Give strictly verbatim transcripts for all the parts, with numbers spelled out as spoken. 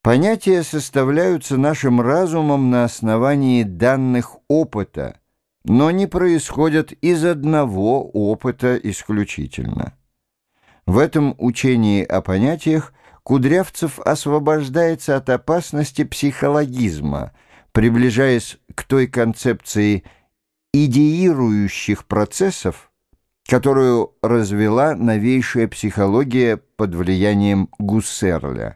Понятия составляются нашим разумом на основании данных опыта, но не происходят из одного опыта исключительно. В этом учении о понятиях Кудрявцев освобождается от опасности психологизма, приближаясь к той концепции идеирующих процессов, которую развела новейшая психология под влиянием Гуссерля.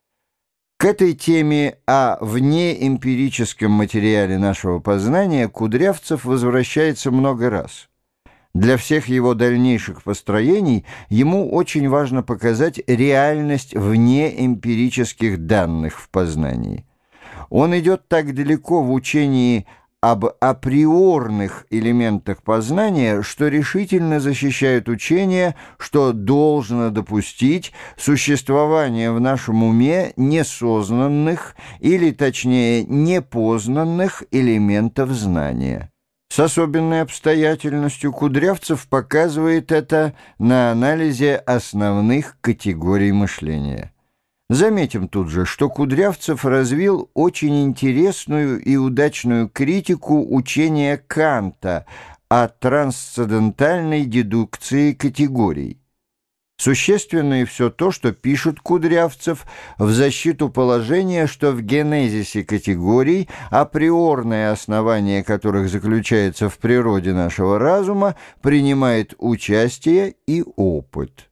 К этой теме о внеэмпирическом материале нашего познания Кудрявцев возвращается много раз. Для всех его дальнейших построений ему очень важно показать реальность внеэмпирических данных в познании. Он идет так далеко в учении об априорных элементах познания, что решительно защищает учение, что должно допустить существование в нашем уме несознанных, или точнее непознанных элементов знания. С особенной обстоятельностью Кудрявцев показывает это на анализе основных категорий мышления. Заметим тут же, что Кудрявцев развил очень интересную и удачную критику учения Канта о трансцендентальной дедукции категорий. Существенно и все то, что пишет Кудрявцев в защиту положения, что в генезисе категорий, априорное основание которых заключается в природе нашего разума, принимает участие и опыт.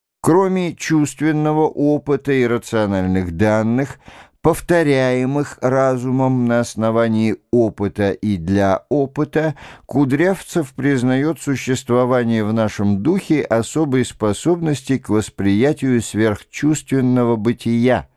Кроме чувственного опыта и рациональных данных, повторяемых разумом на основании опыта и для опыта, Кудрявцев признает существование в нашем духе особой способности к восприятию сверхчувственного бытия.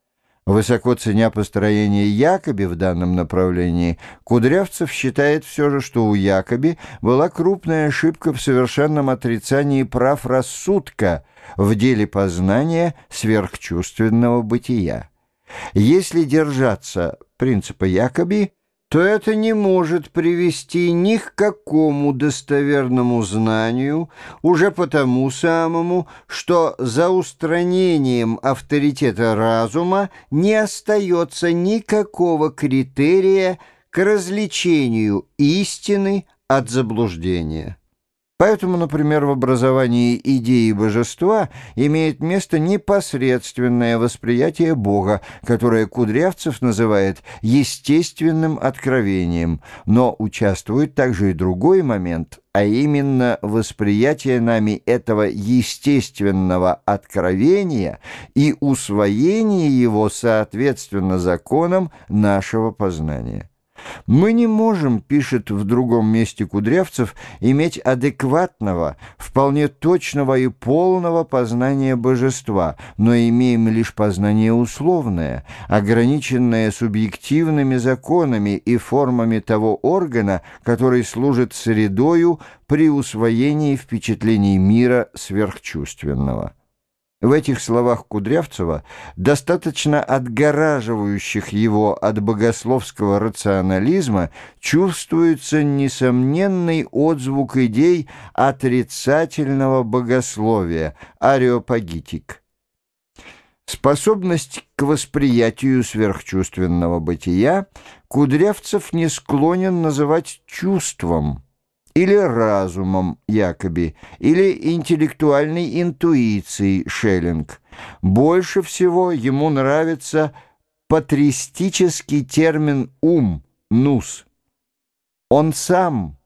Высоко ценя построение Якоби в данном направлении, Кудрявцев считает все же, что у Якоби была крупная ошибка в совершенном отрицании прав рассудка в деле познания сверхчувственного бытия. Если держаться принципа Якоби, то это не может привести ни к какому достоверному знанию, уже потому самому, что за устранением авторитета разума не остается никакого критерия к развлечению истины от заблуждения. Поэтому, например, в образовании идеи божества имеет место непосредственное восприятие Бога, которое Кудрявцев называет естественным откровением, но участвует также и другой момент, а именно восприятие нами этого естественного откровения и усвоение его соответственно законам нашего познания. «Мы не можем, — пишет в другом месте Кудрявцев, — иметь адекватного, вполне точного и полного познания божества, но имеем лишь познание условное, ограниченное субъективными законами и формами того органа, который служит средою при усвоении впечатлений мира сверхчувственного». В этих словах Кудрявцева, достаточно отгораживающих его от богословского рационализма, чувствуется несомненный отзвук идей отрицательного богословия, ареопагитик. Способность к восприятию сверхчувственного бытия Кудрявцев не склонен называть чувством, или разумом Якоби, или интеллектуальной интуицией Шеллинг. Больше всего ему нравится патристический термин «ум» — «нус». Он сам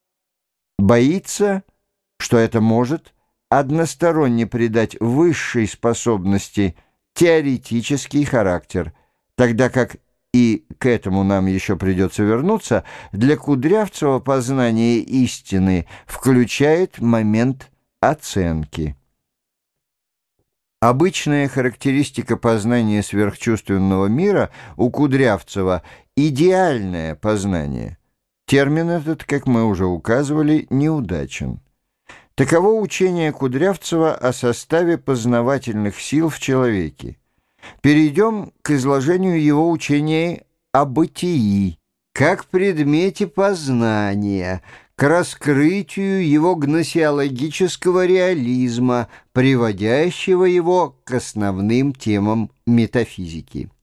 боится, что это может односторонне придать высшей способности теоретический характер, тогда как, и к этому нам еще придется вернуться, для Кудрявцева познание истины включает момент оценки. Обычная характеристика познания сверхчувственного мира у Кудрявцева — идеальное познание. Термин этот, как мы уже указывали, неудачен. Таково учение Кудрявцева о составе познавательных сил в человеке. Перейдем к изложению его учения о бытии, как предмете познания, к раскрытию его гносеологического реализма, приводящего его к основным темам метафизики.